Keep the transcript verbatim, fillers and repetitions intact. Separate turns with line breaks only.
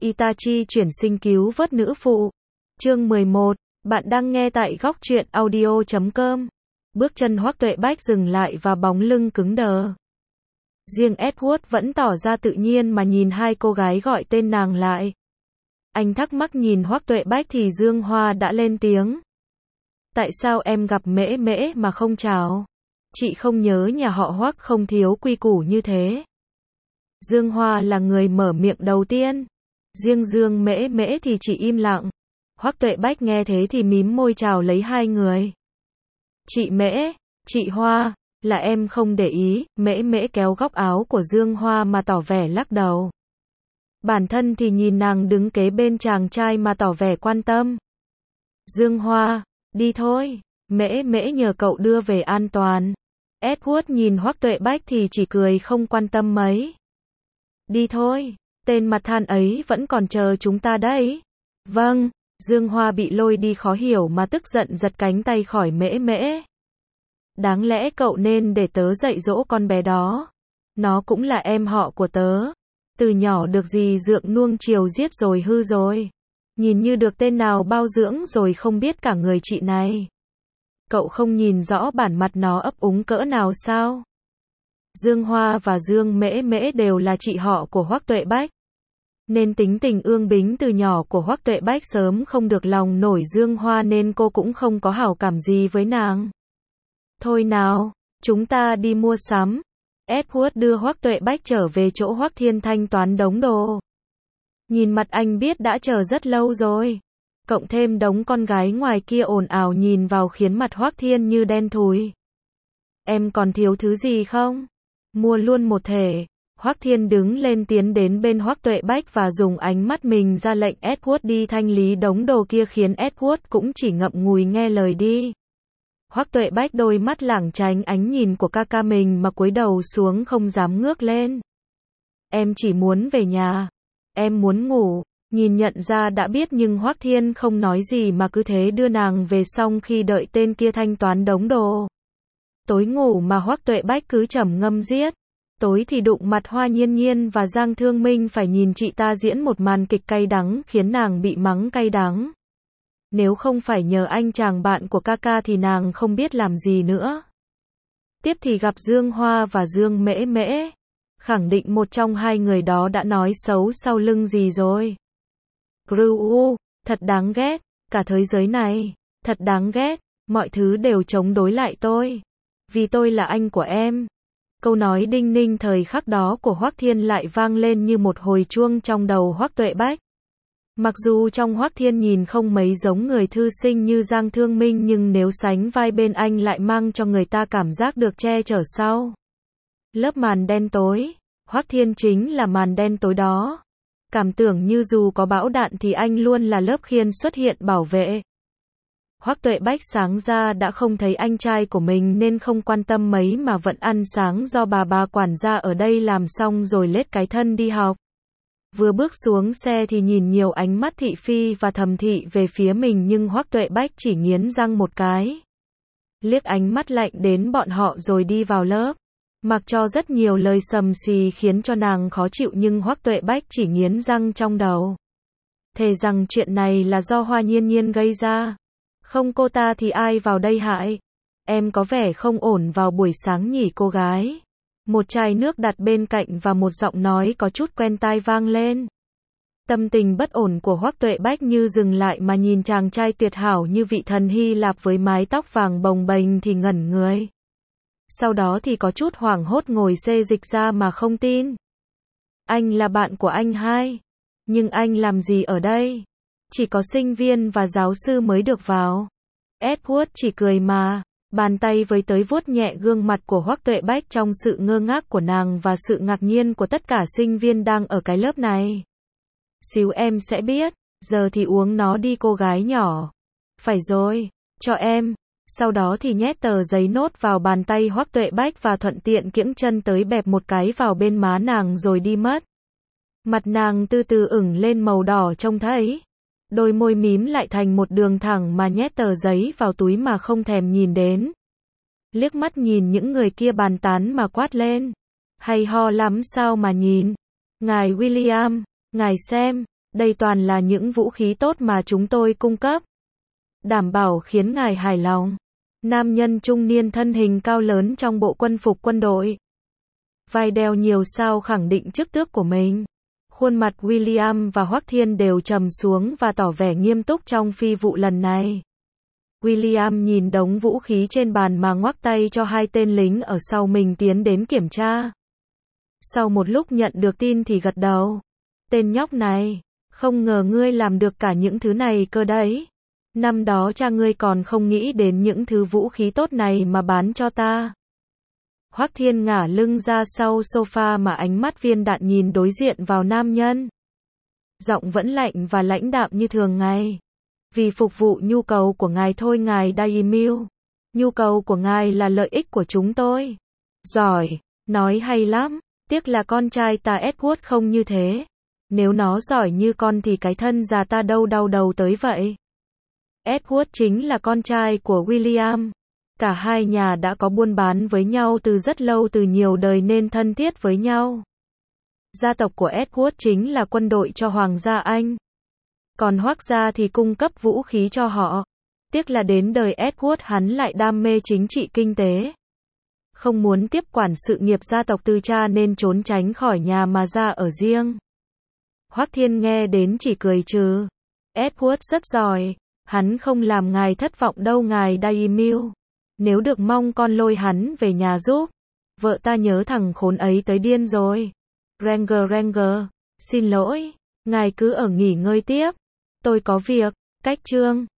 Itachi chuyển sinh cứu vớt nữ phụ. Chương mười một, bạn đang nghe tại góc truyện audio chấm com. Bước chân Hoắc Tuệ Bách dừng lại và bóng lưng cứng đờ. Riêng Edward vẫn tỏ ra tự nhiên mà nhìn hai cô gái gọi tên nàng lại. Anh thắc mắc nhìn Hoắc Tuệ Bách thì Dương Hoa đã lên tiếng. Tại sao em gặp Mễ Mễ mà không chào? Chị không nhớ nhà họ Hoắc không thiếu quy củ như thế. Dương Hoa là người mở miệng đầu tiên. Riêng Dương Mễ Mễ thì chỉ im lặng. Hoắc Tuệ Bách nghe thế thì mím môi chào lấy hai người. Chị Mễ, chị Hoa, là em không để ý. Mễ Mễ kéo góc áo của Dương Hoa mà tỏ vẻ lắc đầu. Bản thân thì nhìn nàng đứng kế bên chàng trai mà tỏ vẻ quan tâm. Dương Hoa, đi thôi, Mễ Mễ nhờ cậu đưa về an toàn. Edward nhìn Hoắc Tuệ Bách thì chỉ cười không quan tâm mấy. Đi thôi, tên mặt than ấy vẫn còn chờ chúng ta đấy. Vâng, Dương Hoa bị lôi đi khó hiểu mà tức giận giật cánh tay khỏi Mễ Mễ. Đáng lẽ cậu nên để tớ dạy dỗ con bé đó. Nó cũng là em họ của tớ. Từ nhỏ được dì dượng nuông chiều giết rồi hư rồi. Nhìn như được tên nào bao dưỡng rồi không biết cả người chị này. Cậu không nhìn rõ bản mặt nó ấp úng cỡ nào sao? Dương Hoa và Dương Mễ Mễ đều là chị họ của Hoắc Tuệ Bách. Nên tính tình ương bính từ nhỏ của Hoắc Tuệ Bách sớm không được lòng nổi Dương Hoa nên cô cũng không có hảo cảm gì với nàng. Thôi nào, chúng ta đi mua sắm. Edward đưa Hoắc Tuệ Bách trở về chỗ Hoắc Thiên thanh toán đống đồ. Nhìn mặt anh biết đã chờ rất lâu rồi. Cộng thêm đống con gái ngoài kia ồn ào nhìn vào khiến mặt Hoắc Thiên như đen thùi. Em còn thiếu thứ gì không? Mua luôn một thể. Hoắc Thiên đứng lên tiến đến bên Hoắc Tuệ Bách và dùng ánh mắt mình ra lệnh Edward đi thanh lý đống đồ kia khiến Edward cũng chỉ ngậm ngùi nghe lời đi. Hoắc Tuệ Bách đôi mắt lảng tránh ánh nhìn của ca ca mình mà cúi đầu xuống không dám ngước lên. Em chỉ muốn về nhà. Em muốn ngủ. Nhìn nhận ra đã biết nhưng Hoắc Thiên không nói gì mà cứ thế đưa nàng về xong khi đợi tên kia thanh toán đống đồ. Tối ngủ mà Hoắc Tuệ Bách cứ trầm ngâm giết. Tối thì đụng mặt Hoa Nhiên Nhiên và Giang Thương Minh phải nhìn chị ta diễn một màn kịch cay đắng khiến nàng bị mắng cay đắng. Nếu không phải nhờ anh chàng bạn của ca ca thì nàng không biết làm gì nữa. Tiếp thì gặp Dương Hoa và Dương Mễ Mễ. Khẳng định một trong hai người đó đã nói xấu sau lưng gì rồi. Gru, thật đáng ghét, cả thế giới này, thật đáng ghét, mọi thứ đều chống đối lại tôi. Vì tôi là anh của em. Câu nói đinh ninh thời khắc đó của Hoắc Thiên lại vang lên như một hồi chuông trong đầu Hoắc Tuệ Bách. Mặc dù trong Hoắc Thiên nhìn không mấy giống người thư sinh như Giang Thương Minh nhưng nếu sánh vai bên anh lại mang cho người ta cảm giác được che chở sau. Lớp màn đen tối, Hoắc Thiên chính là màn đen tối đó. Cảm tưởng như dù có bão đạn thì anh luôn là lớp khiên xuất hiện bảo vệ. Hoắc Tuệ Bách sáng ra đã không thấy anh trai của mình nên không quan tâm mấy mà vẫn ăn sáng do bà bà quản gia ở đây làm xong rồi lết cái thân đi học. Vừa bước xuống xe thì nhìn nhiều ánh mắt thị phi và thầm thị về phía mình nhưng Hoắc Tuệ Bách chỉ nghiến răng một cái. Liếc ánh mắt lạnh đến bọn họ rồi đi vào lớp. Mặc cho rất nhiều lời sầm xì khiến cho nàng khó chịu nhưng Hoắc Tuệ Bách chỉ nghiến răng trong đầu. Thề rằng chuyện này là do Hoa Nhiên Nhiên gây ra. Không cô ta thì ai vào đây hại? Em có vẻ không ổn vào buổi sáng nhỉ cô gái? Một chai nước đặt bên cạnh và một giọng nói có chút quen tai vang lên. Tâm tình bất ổn của Hoắc Tuệ Bách như dừng lại mà nhìn chàng trai tuyệt hảo như vị thần Hy Lạp với mái tóc vàng bồng bềnh thì ngẩn người. Sau đó thì có chút hoảng hốt ngồi xê dịch ra mà không tin. Anh là bạn của anh hai. Nhưng anh làm gì ở đây? Chỉ có sinh viên và giáo sư mới được vào. Edward chỉ cười mà. Bàn tay với tới vuốt nhẹ gương mặt của Hoắc Tuệ Bách trong sự ngơ ngác của nàng và sự ngạc nhiên của tất cả sinh viên đang ở cái lớp này. Xíu em sẽ biết. Giờ thì uống nó đi cô gái nhỏ. Phải rồi. Cho em. Sau đó thì nhét tờ giấy nốt vào bàn tay Hoắc Tuệ Bách và thuận tiện kiễng chân tới bẹp một cái vào bên má nàng rồi đi mất. Mặt nàng từ từ ửng lên màu đỏ trông thấy. Đôi môi mím lại thành một đường thẳng mà nhét tờ giấy vào túi mà không thèm nhìn đến. Liếc mắt nhìn những người kia bàn tán mà quát lên. Hay ho lắm sao mà nhìn. Ngài William, ngài xem, Đây toàn là những vũ khí tốt mà chúng tôi cung cấp. Đảm bảo khiến ngài hài lòng. Nam nhân trung niên thân hình cao lớn trong bộ quân phục quân đội. Vai đeo nhiều sao khẳng định chức tước của mình. Khuôn mặt William và Hoắc Thiên đều trầm xuống và tỏ vẻ nghiêm túc trong phi vụ lần này. William nhìn đống vũ khí trên bàn mà ngoắc tay cho hai tên lính ở sau mình tiến đến kiểm tra. Sau một lúc nhận được tin thì gật đầu. Tên nhóc này, không ngờ ngươi làm được cả những thứ này cơ đấy. Năm đó cha ngươi còn không nghĩ đến những thứ vũ khí tốt này mà bán cho ta. Hoắc Thiên ngả lưng ra sau sofa mà ánh mắt viên đạn nhìn đối diện vào nam nhân. Giọng vẫn lạnh và lãnh đạm như thường ngày. Vì phục vụ nhu cầu của ngài thôi ngài Daimyo. Nhu cầu của ngài là lợi ích của chúng tôi. Giỏi, nói hay lắm, tiếc là con trai ta Edward không như thế. Nếu nó giỏi như con thì cái thân già ta đâu đau đầu tới vậy. Edward chính là con trai của William. Cả hai nhà đã có buôn bán với nhau từ rất lâu, từ nhiều đời nên thân thiết với nhau. Gia tộc của Edward chính là quân đội cho Hoàng gia Anh. Còn Hoắc gia thì cung cấp vũ khí cho họ. Tiếc là đến đời Edward hắn lại đam mê chính trị kinh tế. Không muốn tiếp quản sự nghiệp gia tộc từ cha nên trốn tránh khỏi nhà mà ra ở riêng. Hoắc Thiên nghe đến chỉ cười trừ. Edward rất giỏi. Hắn không làm ngài thất vọng đâu ngài Daimyo. Nếu được mong con lôi hắn về nhà giúp. Vợ ta nhớ thằng khốn ấy tới điên rồi. Ranger Ranger, xin lỗi. Ngài cứ ở nghỉ ngơi tiếp. Tôi có việc. Cách chương